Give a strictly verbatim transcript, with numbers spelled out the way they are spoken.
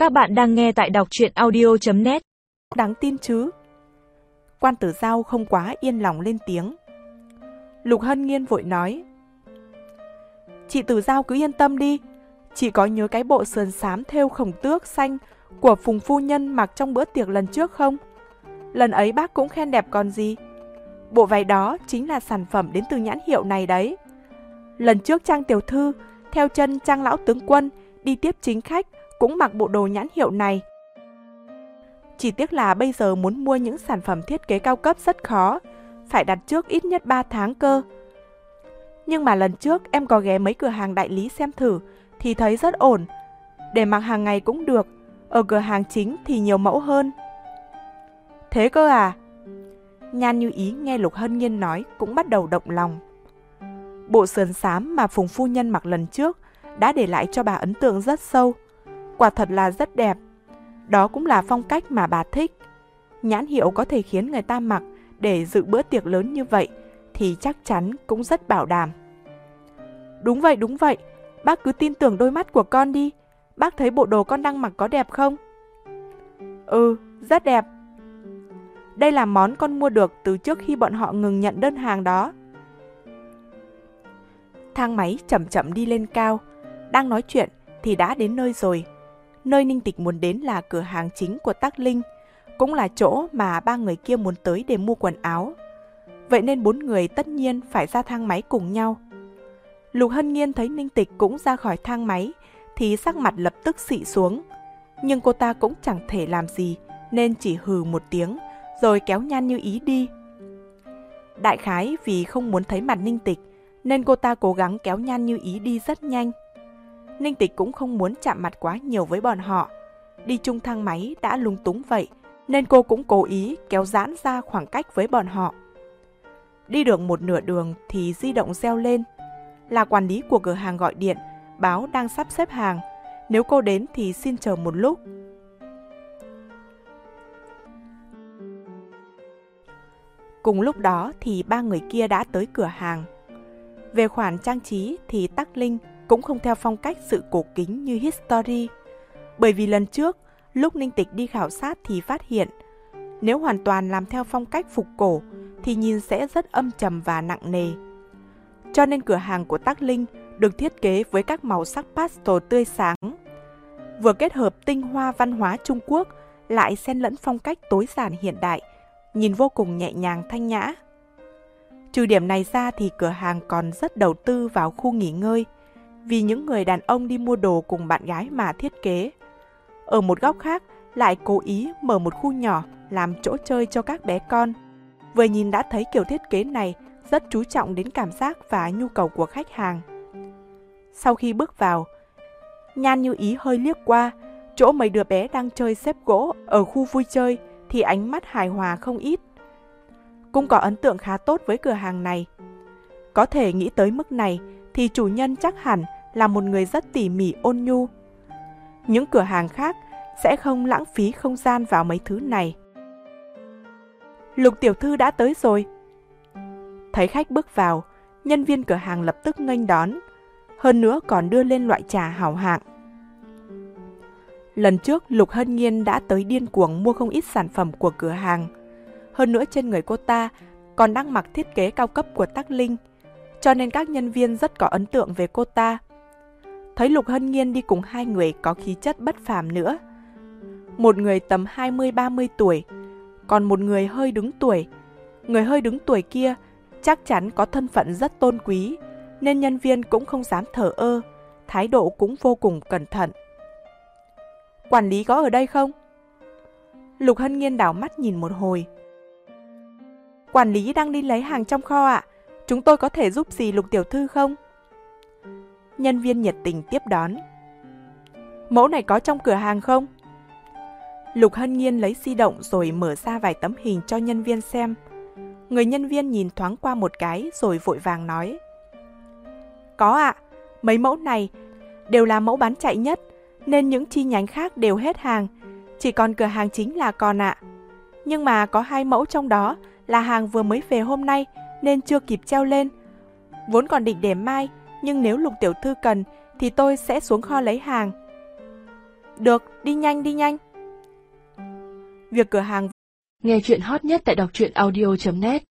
Các bạn đang nghe tại đọc truyện audio chấm net. Đáng tin chứ? Quan Tử Giao không quá yên lòng lên tiếng. Lục Hân Nghiên vội nói: Chị Tử Giao cứ yên tâm đi. Chị có nhớ cái bộ sườn xám thêu khổng tước xanh của Phùng phu nhân mặc trong bữa tiệc lần trước không? Lần ấy bác cũng khen đẹp còn gì. Bộ váy đó chính là sản phẩm đến từ nhãn hiệu này đấy. Lần trước Trang tiểu thư theo chân Trang lão tướng quân đi tiếp chính khách cũng mặc bộ đồ nhãn hiệu này. Chỉ tiếc là bây giờ muốn mua những sản phẩm thiết kế cao cấp rất khó, phải đặt trước ít nhất ba tháng cơ. Nhưng mà lần trước em có ghé mấy cửa hàng đại lý xem thử thì thấy rất ổn, để mặc hàng ngày cũng được, ở cửa hàng chính thì nhiều mẫu hơn. Thế cơ à? Nhan Như Ý nghe Lục Hân Nghiên nói cũng bắt đầu động lòng. Bộ sườn xám mà Phùng phu nhân mặc lần trước đã để lại cho bà ấn tượng rất sâu, quả thật là rất đẹp. Đó cũng là phong cách mà bà thích. Nhãn hiệu có thể khiến người ta mặc để dự bữa tiệc lớn như vậy thì chắc chắn cũng rất bảo đảm. Đúng vậy, đúng vậy. Bác cứ tin tưởng đôi mắt của con đi. Bác thấy bộ đồ con đang mặc có đẹp không? Ừ, rất đẹp. Đây là món con mua được từ trước khi bọn họ ngừng nhận đơn hàng đó. Thang máy chậm chậm đi lên cao. Đang nói chuyện thì đã đến nơi rồi. Nơi Ninh Tịch muốn đến là cửa hàng chính của Tắc Linh, cũng là chỗ mà ba người kia muốn tới để mua quần áo. Vậy nên bốn người tất nhiên phải ra thang máy cùng nhau. Lục Hân Nghiên thấy Ninh Tịch cũng ra khỏi thang máy thì sắc mặt lập tức xị xuống. Nhưng cô ta cũng chẳng thể làm gì nên chỉ hừ một tiếng rồi kéo Nhan Như Ý đi. Đại khái vì không muốn thấy mặt Ninh Tịch nên cô ta cố gắng kéo Nhan Như Ý đi rất nhanh. Ninh Tịch cũng không muốn chạm mặt quá nhiều với bọn họ. Đi chung thang máy đã lung túng vậy nên cô cũng cố ý kéo giãn ra khoảng cách với bọn họ. Đi được một nửa đường thì di động reo lên. Là quản lý của cửa hàng gọi điện, báo đang sắp xếp hàng. Nếu cô đến thì xin chờ một lúc. Cùng lúc đó thì ba người kia đã tới cửa hàng. Về khoản trang trí thì Tắc Linh cũng không theo phong cách sự cổ kính như History. Bởi vì lần trước, lúc Ninh Tịch đi khảo sát thì phát hiện, nếu hoàn toàn làm theo phong cách phục cổ thì nhìn sẽ rất âm trầm và nặng nề. Cho nên cửa hàng của Tắc Linh được thiết kế với các màu sắc pastel tươi sáng, vừa kết hợp tinh hoa văn hóa Trung Quốc lại xen lẫn phong cách tối giản hiện đại, nhìn vô cùng nhẹ nhàng thanh nhã. Trừ điểm này ra thì cửa hàng còn rất đầu tư vào khu nghỉ ngơi, vì những người đàn ông đi mua đồ cùng bạn gái mà thiết kế. Ở một góc khác lại cố ý mở một khu nhỏ làm chỗ chơi cho các bé con. Vừa nhìn đã thấy kiểu thiết kế này rất chú trọng đến cảm giác và nhu cầu của khách hàng. Sau khi bước vào, Nhan Như Ý hơi liếc qua chỗ mấy đứa bé đang chơi xếp gỗ ở khu vui chơi thì ánh mắt hài hòa không ít. Cũng có ấn tượng khá tốt với cửa hàng này. Có thể nghĩ tới mức này thì chủ nhân chắc hẳn là một người rất tỉ mỉ ôn nhu. Những cửa hàng khác sẽ không lãng phí không gian vào mấy thứ này. Lục tiểu thư đã tới rồi. Thấy khách bước vào, nhân viên cửa hàng lập tức nghênh đón, hơn nữa còn đưa lên loại trà hảo hạng. Lần trước Lục Hân Nghiên đã tới điên cuồng mua không ít sản phẩm của cửa hàng. Hơn nữa trên người cô ta còn đang mặc thiết kế cao cấp của Tắc Linh, cho nên các nhân viên rất có ấn tượng về cô ta. Thấy Lục Hân Nghiên đi cùng hai người có khí chất bất phàm nữa. Một người tầm hai mươi ba mươi tuổi, còn một người hơi đứng tuổi. Người hơi đứng tuổi kia chắc chắn có thân phận rất tôn quý, nên nhân viên cũng không dám thờ ơ, thái độ cũng vô cùng cẩn thận. Quản lý có ở đây không? Lục Hân Nghiên đảo mắt nhìn một hồi. Quản lý đang đi lấy hàng trong kho ạ. Chúng tôi có thể giúp gì Lục tiểu thư không? Nhân viên nhiệt tình tiếp đón. Mẫu này có trong cửa hàng không? Lục Hân Nghiên lấy di động rồi mở ra vài tấm hình cho nhân viên xem. Người nhân viên nhìn thoáng qua một cái rồi vội vàng nói. Có ạ, mấy mẫu này đều là mẫu bán chạy nhất, nên những chi nhánh khác đều hết hàng, chỉ còn cửa hàng chính là còn ạ. Nhưng mà có hai mẫu trong đó là hàng vừa mới về hôm nay nên chưa kịp treo lên. Vốn còn định để mai, nhưng nếu Lục tiểu thư cần thì tôi sẽ xuống kho lấy hàng. Được, đi nhanh đi nhanh. Việc cửa hàng Nghe chuyện hot nhất tại đọc truyện audio chấm net